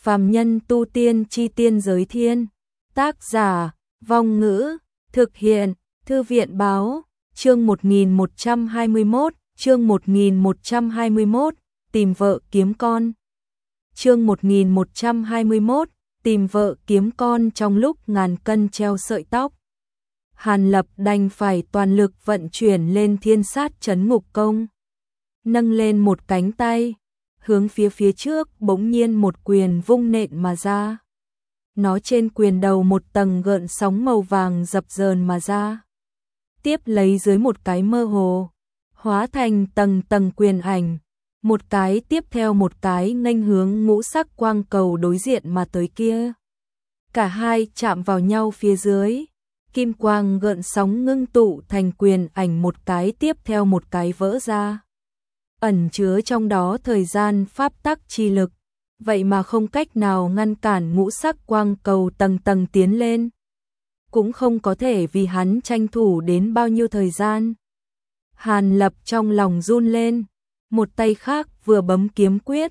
Phàm nhân tu tiên chi tiên giới thiên. Tác giả, Vong Ngữ, thực hiện, Thư viện báo, chương 1121, chương 1121, tìm vợ kiếm con. Chương 1121, tìm vợ kiếm con trong lúc ngàn cân treo sợi tóc. Hàn Lập đành phải toàn lực vận chuyển lên thiên sát trấn ngục công. Nâng lên một cánh tay, hướng phía trước bỗng nhiên một quyền vung nện mà ra. Nó trên quyền đầu một tầng gợn sóng màu vàng dập dờn mà ra. Tiếp lấy dưới một cái mơ hồ, hóa thành tầng tầng quyền ảnh, một cái tiếp theo một cái nghênh hướng ngũ sắc quang cầu đối diện mà tới kia. Cả hai chạm vào nhau phía dưới, kim quang gợn sóng ngưng tụ thành quyền ảnh một cái tiếp theo một cái vỡ ra. Ẩn chứa trong đó thời gian pháp tắc chi lực, vậy mà không cách nào ngăn cản ngũ sắc quang cầu tầng tầng tiến lên. Cũng không có thể vì hắn tranh thủ đến bao nhiêu thời gian. Hàn Lập trong lòng run lên, một tay khác vừa bấm kiếm quyết,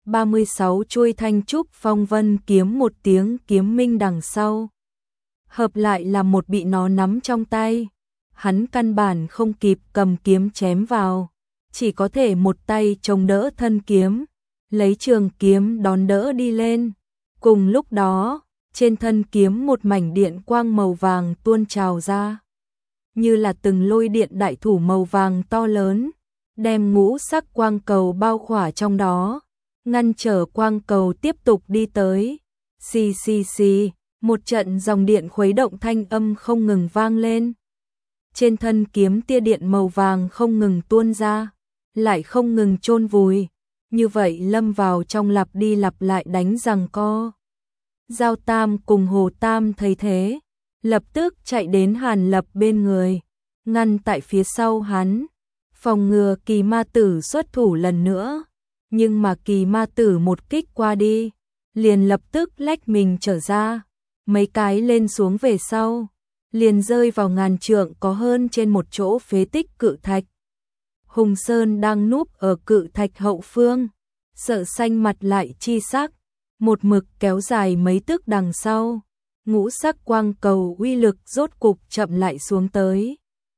36 chuôi thanh trúc phong vân kiếm một tiếng kiếm minh đằng sau. Hợp lại là một bị nó nắm trong tay, hắn căn bản không kịp cầm kiếm chém vào, chỉ có thể một tay chống đỡ thân kiếm, lấy trường kiếm đón đỡ đi lên. Cùng lúc đó, trên thân kiếm một mảnh điện quang màu vàng tuôn trào ra, như là từng lôi điện đại thủ màu vàng to lớn, đem ngũ sắc quang cầu bao khỏa trong đó, ngăn trở quang cầu tiếp tục đi tới. Xì xì xì, một trận dòng điện khuấy động thanh âm không ngừng vang lên. Trên thân kiếm tia điện màu vàng không ngừng tuôn ra, lại không ngừng chôn vùi, như vậy lâm vào trong lặp đi lặp lại đánh giằng co. Giao Tam cùng Hồ Tam thấy thế, lập tức chạy đến Hàn Lập bên người, ngăn tại phía sau hắn, phòng ngừa Kỳ Ma Tử xuất thủ lần nữa. Nhưng mà Kỳ Ma Tử một kích qua đi, liền lập tức lách mình trở ra, mấy cái lên xuống về sau, liền rơi vào ngàn trượng có hơn trên một chỗ phế tích cự thạch. Hùng Sơn đang núp ở cự thạch hậu phương, sợ xanh mặt lại chi sắc, một mực kéo dài mấy tức đằng sau, ngũ sắc quang cầu uy lực rốt cục chậm lại xuống tới.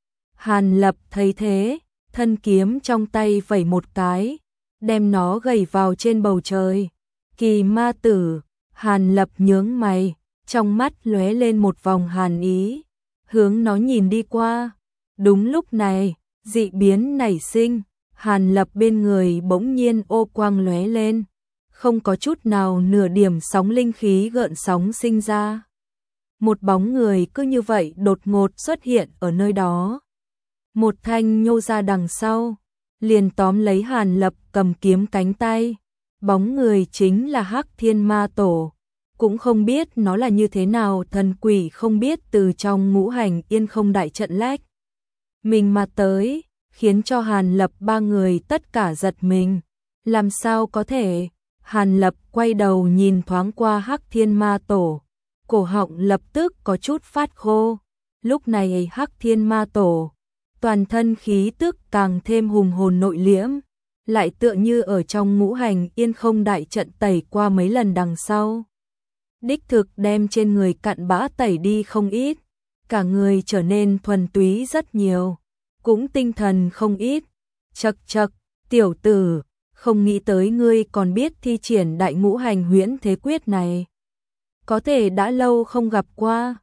Hàn Lập thấy thế, thân kiếm trong tay vẩy một cái, đem nó gầy vào trên bầu trời. Kỳ Ma Tử, Hàn Lập nhướng mày, trong mắt lóe lên một vòng hàn ý, hướng nó nhìn đi qua. Đúng lúc này, dị biến nảy sinh, Hàn Lập bên người bỗng nhiên ô quang lóe lên, không có chút nào nửa điểm sóng linh khí gợn sóng sinh ra. Một bóng người cứ như vậy đột ngột xuất hiện ở nơi đó. Một thanh nhô ra đằng sau, liền tóm lấy Hàn Lập cầm kiếm cánh tay. Bóng người chính là Hắc Thiên Ma Tổ, cũng không biết nó là như thế nào thần quỷ không biết từ trong ngũ hành yên không đại trận lách mình mà tới, khiến cho Hàn Lập ba người tất cả giật mình. Làm sao có thể? Hàn Lập quay đầu nhìn thoáng qua Hắc Thiên Ma Tổ, cổ họng lập tức có chút phát khô. Lúc này Hắc Thiên Ma Tổ, toàn thân khí tức càng thêm hùng hồn nội liễm, lại tựa như ở trong ngũ hành yên không đại trận tẩy qua mấy lần đằng sau. Đích thực đem trên người cặn bã tẩy đi không ít, cả người trở nên thuần túy rất nhiều, cũng tinh thần không ít. Chậc chậc, tiểu tử, không nghĩ tới ngươi còn biết thi triển đại ngũ hành huyễn thế quyết này. Có thể đã lâu không gặp qua,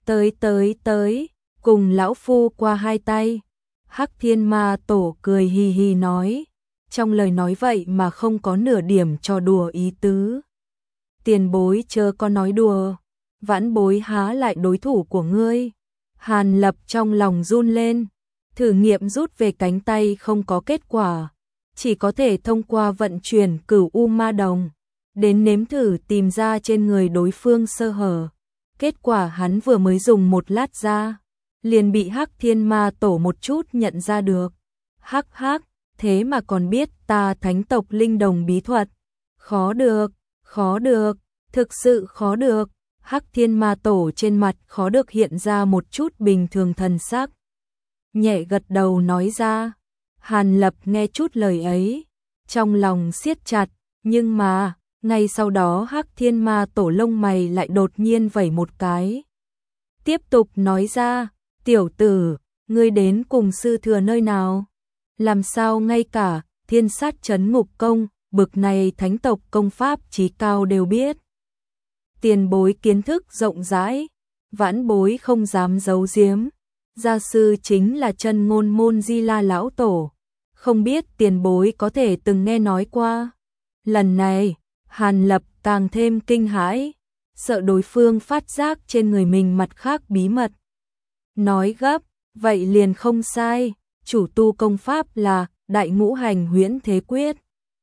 tới, cùng lão phu qua hai tay. Hắc Thiên Ma Tổ cười hì hì nói, trong lời nói vậy mà không có nửa điểm trò đùa ý tứ. Tiền bối chớ có nói đùa, vãn bối há lại đối thủ của ngươi. Hàn Lập trong lòng run lên, thử nghiệm rút về cánh tay không có kết quả, chỉ có thể thông qua vận chuyển Cửu U Ma Đồng, đến nếm thử tìm ra trên người đối phương sơ hở. Kết quả hắn vừa mới dùng một lát ra, liền bị Hắc Thiên Ma Tổ một chút nhận ra được. Hắc hắc, thế mà còn biết ta thánh tộc linh đồng bí thuật. Khó được, thực sự khó được. Hắc Thiên Ma Tổ trên mặt khó được hiện ra một chút bình thường thần sắc, nhẹ gật đầu nói ra. Hàn Lập nghe chút lời ấy, trong lòng siết chặt, nhưng mà Ngay sau đó Hắc Thiên Ma Tổ lông mày lại đột nhiên vẩy một cái. Tiếp tục nói ra, tiểu tử, ngươi đến cùng sư thừa nơi nào? Làm sao ngay cả Thiên Sát Chấn Ngục Công, bực này thánh tộc công pháp chí cao đều biết. Tiền bối kiến thức rộng rãi, vãn bối không dám giấu giếm. Gia sư chính là chân ngôn môn Di La lão tổ, không biết tiền bối có thể từng nghe nói qua. Lần này, Hàn Lập càng thêm kinh hãi, sợ đối phương phát giác trên người mình mặt khác bí mật. Nói gấp, vậy liền không sai, chủ tu công pháp là Đại Ngũ Hành Huyễn Thế Quyết.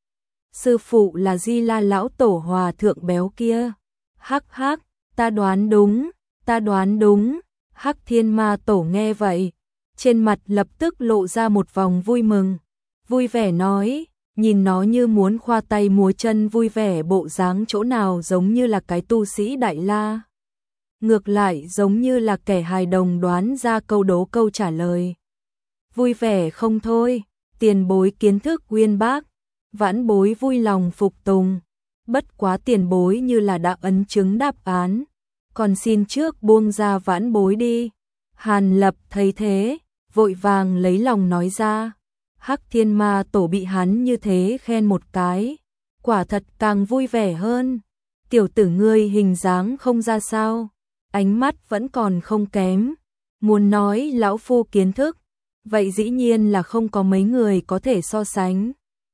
Sư phụ là Di La lão tổ hòa thượng béo kia. Hắc hắc, ta đoán đúng, ta đoán đúng. Hắc Thiên Ma Tổ nghe vậy, trên mặt lập tức lộ ra một vòng vui mừng, vui vẻ nói, nhìn nó như muốn khoa tay múa chân vui vẻ bộ dáng chỗ nào giống như là cái tu sĩ đại la. Ngược lại giống như là kẻ hài đồng đoán ra câu đố câu trả lời. Vui vẻ không thôi, tiền bối kiến thức uyên bác, vãn bối vui lòng phục tùng, bất quá tiền bối như là đã ấn chứng đáp án. Còn xin trước buông ra vãn bối đi. Hàn Lập thấy thế, vội vàng lấy lòng nói ra. Hắc Thiên Ma Tổ bị hắn như thế khen một cái, quả thật càng vui vẻ hơn. Tiểu tử ngươi hình dáng không ra sao, ánh mắt vẫn còn không kém. Muốn nói lão phu kiến thức, vậy dĩ nhiên là không có mấy người có thể so sánh.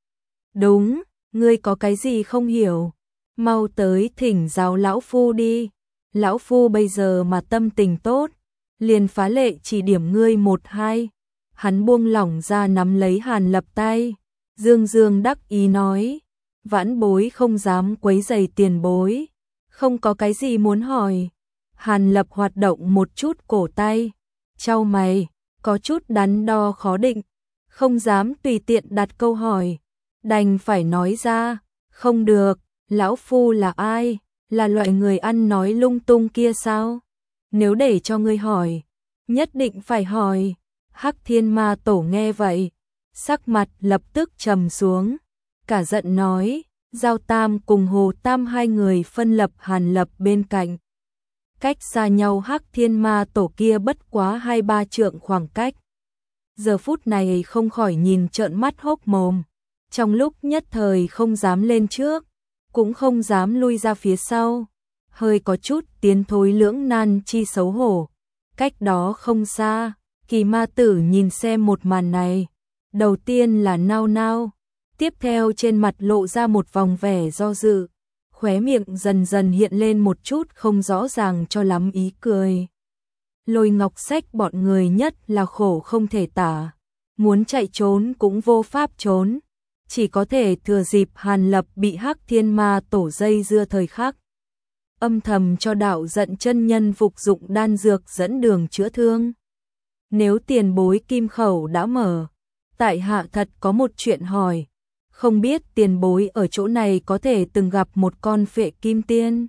Đúng, ngươi có cái gì không hiểu, mau tới thỉnh giáo lão phu đi. Lão phu bây giờ mà tâm tình tốt, liền phá lệ chỉ điểm ngươi một hai. Hắn buông lỏng ra nắm lấy Hàn Lập tay, dương dương đắc ý nói, vãn bối không dám quấy rầy tiền bối, không có cái gì muốn hỏi. Hàn Lập hoạt động một chút cổ tay, chau mày, có chút đắn đo khó định, không dám tùy tiện đặt câu hỏi, đành phải nói ra, không được, lão phu là ai? Là loại người ăn nói lung tung kia sao? Nếu để cho ngươi hỏi, nhất định phải hỏi. Hắc Thiên Ma Tổ nghe vậy, sắc mặt lập tức trầm xuống, cả giận nói, Giao Tam cùng Hồ Tam hai người phân lập Hàn Lập bên cạnh. Cách xa nhau Hắc Thiên Ma Tổ kia bất quá 2-3 trượng khoảng cách. Giờ phút này không khỏi nhìn trợn mắt hốc mồm, trong lúc nhất thời không dám lên trước, cũng không dám lui ra phía sau, hơi có chút tiến thối lưỡng nan chi xấu hổ. Cách đó không xa, Kỳ Ma Tử nhìn xem một màn này, đầu tiên là nao nao, tiếp theo trên mặt lộ ra một vòng vẻ do dự, khóe miệng dần dần hiện lên một chút không rõ ràng cho lắm ý cười. Lôi Ngọc Sách bọn người nhất là khổ không thể tả, muốn chạy trốn cũng vô pháp trốn, chỉ có thể thừa dịp Hàn Lập bị Hắc Thiên Ma Tổ dây dưa thời khắc, âm thầm cho đạo giận chân nhân phục dụng đan dược dẫn đường chữa thương. Nếu tiền bối kim khẩu đã mở, tại hạ thật có một chuyện hỏi, không biết tiền bối ở chỗ này có thể từng gặp một con phệ kim tiên.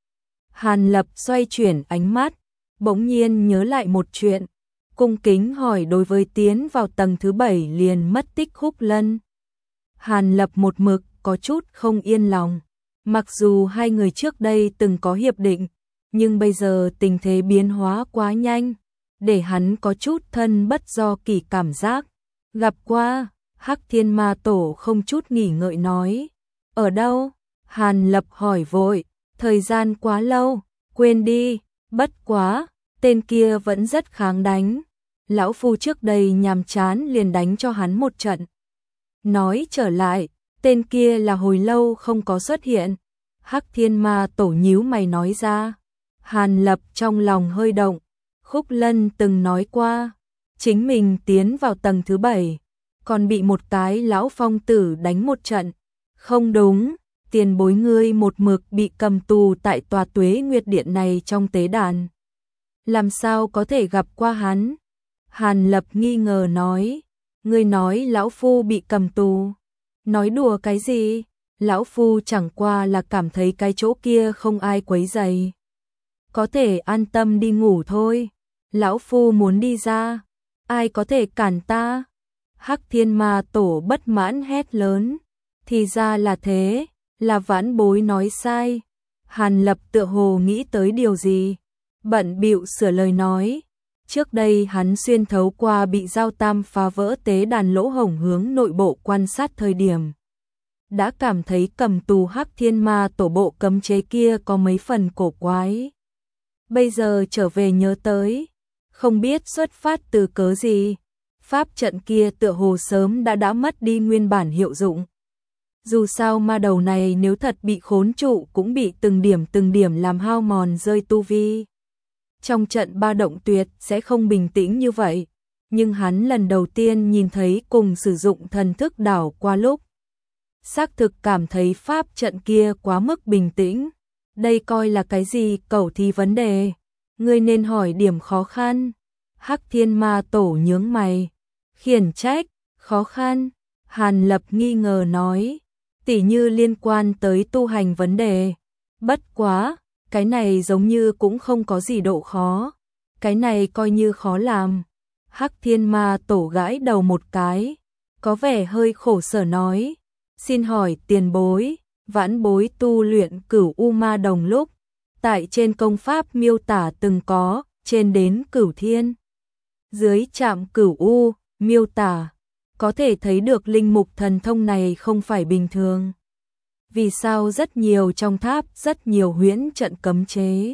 Hàn Lập xoay chuyển ánh mắt, bỗng nhiên nhớ lại một chuyện, cung kính hỏi đối với tiến vào tầng thứ 7 liền mất tích Khúc Lân. Hàn Lập một mực có chút không yên lòng, mặc dù hai người trước đây từng có hiệp định, nhưng bây giờ tình thế biến hóa quá nhanh, để hắn có chút thân bất do kỷ cảm giác. Gặp qua, Hắc Thiên Ma Tổ không chút nghỉ ngợi nói. Ở đâu? Hàn Lập hỏi vội, thời gian quá lâu, quên đi, bất quá, tên kia vẫn rất kháng đánh. Lão phu trước đây nhàm chán liền đánh cho hắn một trận. Nói trở lại, tên kia là hồi lâu không có xuất hiện. Hắc Thiên Ma Tổ nhíu mày nói ra. Hàn Lập trong lòng hơi động, Khúc Lân từng nói qua, chính mình tiến vào tầng thứ 7, còn bị một cái lão phong tử đánh một trận. Không đúng, tiền bối ngươi một mực bị cầm tù tại tòa Tuế Nguyệt Điện này trong tế đàn. Làm sao có thể gặp qua hắn? Hàn Lập nghi ngờ nói, ngươi nói lão phu bị cầm tù. Nói đùa cái gì? Lão phu chẳng qua là cảm thấy cái chỗ kia không ai quấy rầy, có thể an tâm đi ngủ thôi. Lão phu muốn đi ra, ai có thể cản ta? Hắc Thiên Ma Tổ bất mãn hét lớn. Thì ra là thế, Là Vãn Bối nói sai. Hàn Lập tựa hồ nghĩ tới điều gì, bận bịu sửa lời nói. Trước đây hắn xuyên thấu qua bị Giao Tam phá vỡ tế đàn lỗ hổng hướng nội bộ quan sát thời điểm, đã cảm thấy cầm tù Hắc Thiên Ma tổ bộ cấm chế kia có mấy phần cổ quái. Bây giờ trở về nhớ tới, không biết xuất phát từ cớ gì, pháp trận kia tựa hồ sớm đã mất đi nguyên bản hiệu dụng. Dù sao ma đầu này nếu thật bị khốn trụ cũng bị từng điểm làm hao mòn rơi tu vi. Trong trận ba động tuyệt sẽ không bình tĩnh như vậy, nhưng hắn lần đầu tiên nhìn thấy cùng sử dụng thần thức đảo qua lúc, xác thực cảm thấy pháp trận kia quá mức bình tĩnh. Đây coi là cái gì cẩu thì vấn đề, ngươi nên hỏi điểm khó khăn. Hắc Thiên Ma tổ nhướng mày, khiển trách, khó khăn. Hàn Lập nghi ngờ nói, tỉ như liên quan tới tu hành vấn đề. Bất quá, cái này giống như cũng không có gì độ khó, cái này coi như khó làm. Hắc Thiên Ma tổ gãi đầu một cái, có vẻ hơi khổ sở nói, xin hỏi tiền bối, Vãn Bối tu luyện Cửu U Ma Đồng lúc, tại trên công pháp miêu tả từng có, trên đến Cửu Thiên, dưới chạm Cửu U, miêu tả, có thể thấy được linh mục thần thông này không phải bình thường. Vì sao rất nhiều trong tháp, rất nhiều huyễn trận cấm chế,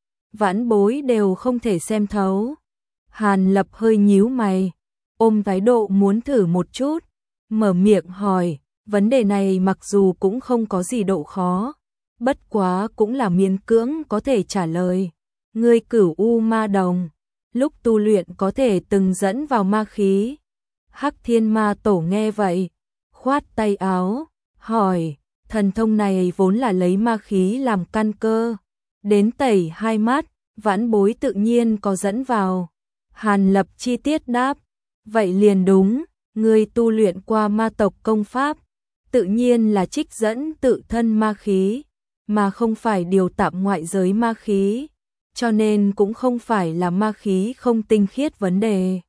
Vãn Bối đều không thể xem thấu. Hàn Lập hơi nhíu mày, ôm thái độ muốn thử một chút, mở miệng hỏi, vấn đề này mặc dù cũng không có gì độ khó, bất quá cũng là miễn cưỡng có thể trả lời. Ngươi Cửu U Ma Đồng, lúc tu luyện có thể từng dẫn vào ma khí. Hắc Thiên Ma tổ nghe vậy, khoát tay áo, hỏi, thần thông này vốn là lấy ma khí làm căn cơ, đến tẩy hai mắt, Vãn Bối tự nhiên có dẫn vào. Hàn Lập chi tiết đáp, vậy liền đúng, ngươi tu luyện qua ma tộc công pháp, tự nhiên là trích dẫn tự thân ma khí, mà không phải điều tạm ngoại giới ma khí, cho nên cũng không phải là ma khí không tinh khiết vấn đề.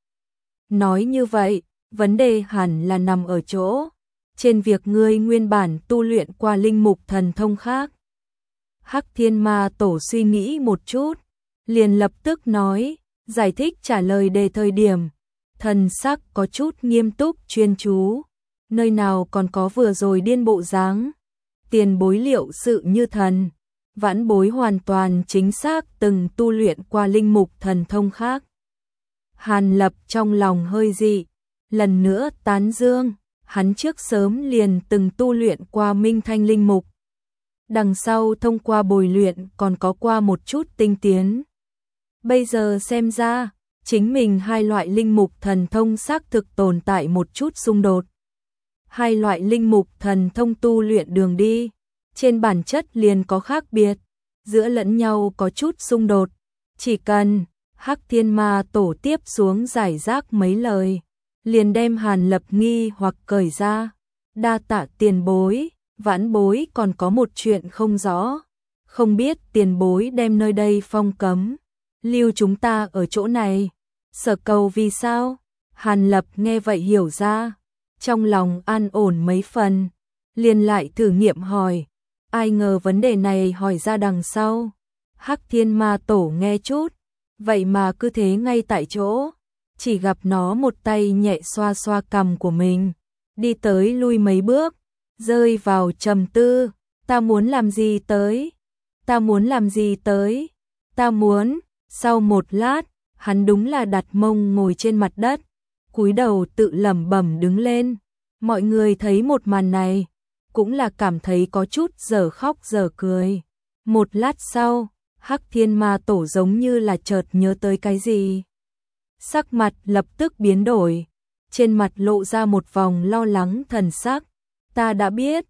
Nói như vậy, vấn đề hẳn là nằm ở chỗ, trên việc ngươi nguyên bản tu luyện qua linh mục thần thông khác. Hắc Thiên Ma tổ suy nghĩ một chút, liền lập tức nói, giải thích trả lời đề thời điểm, thần sắc có chút nghiêm túc chuyên chú, nơi nào còn có vừa rồi điên bộ dáng. Tiền bối liệu sự như thần, Vãn Bối hoàn toàn chính xác từng tu luyện qua linh mục thần thông khác. Hàn Lập trong lòng hơi dị, lần nữa tán dương, hắn trước sớm liền từng tu luyện qua Minh Thanh linh mục, đằng sau thông qua bồi luyện còn có qua một chút tinh tiến. Bây giờ xem ra, chính mình hai loại linh mục thần thông xác thực tồn tại một chút xung đột. Hai loại linh mục thần thông tu luyện đường đi, trên bản chất liền có khác biệt, giữa lẫn nhau có chút xung đột. Chỉ cần Hắc Thiên Ma tổ tiếp xuống giải rác mấy lời, liền đem Hàn Lập nghi hoặc cởi ra. Đa tạ tiền bối, Vãn Bối còn có một chuyện không rõ, không biết tiền bối đem nơi đây phong cấm, lưu chúng ta ở chỗ này, sở cầu vì sao? Hàn Lập nghe vậy hiểu ra, trong lòng an ổn mấy phần, liền lại thử nghiệm hỏi, ai ngờ vấn đề này hỏi ra đằng sau. Hắc Thiên Ma tổ nghe chút, vậy mà cứ thế ngay tại chỗ, chỉ gặp nó một tay nhẹ xoa xoa cằm của mình, đi tới lui mấy bước, rơi vào trầm tư, ta muốn làm gì tới? Ta muốn làm gì tới? Ta muốn. Sau một lát, hắn đúng là đặt mông ngồi trên mặt đất, cúi đầu tự lẩm bẩm đứng lên. Mọi người thấy một màn này, cũng là cảm thấy có chút giờ khóc giờ cười. Một lát sau, Hắc Thiên Ma tổ giống như là chợt nhớ tới cái gì. Sắc mặt lập tức biến đổi, trên mặt lộ ra một vòng lo lắng thần sắc. Ta đã biết,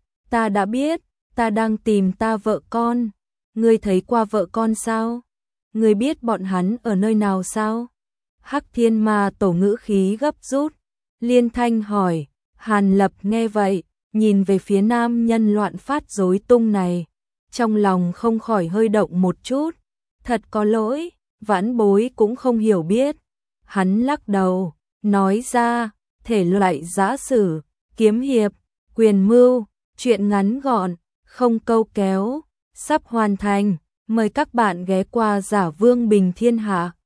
ta đang tìm ta vợ con. Ngươi thấy qua vợ con sao? Ngươi biết bọn hắn ở nơi nào sao? Hắc Thiên Ma tổ ngữ khí gấp rút, liên thanh hỏi. Hàn Lập nghe vậy, nhìn về phía nam nhân loạn phát rối tung này, trong lòng không khỏi hơi động một chút. Thật có lỗi, Vãn Bối cũng không hiểu biết. Hắn lắc đầu, nói ra, thể loại giã sử, kiếm hiệp, quyền mưu, chuyện ngắn gọn, không câu kéo, sắp hoàn thành. Mời các bạn ghé qua Giả Vương Bình Thiên Hạ.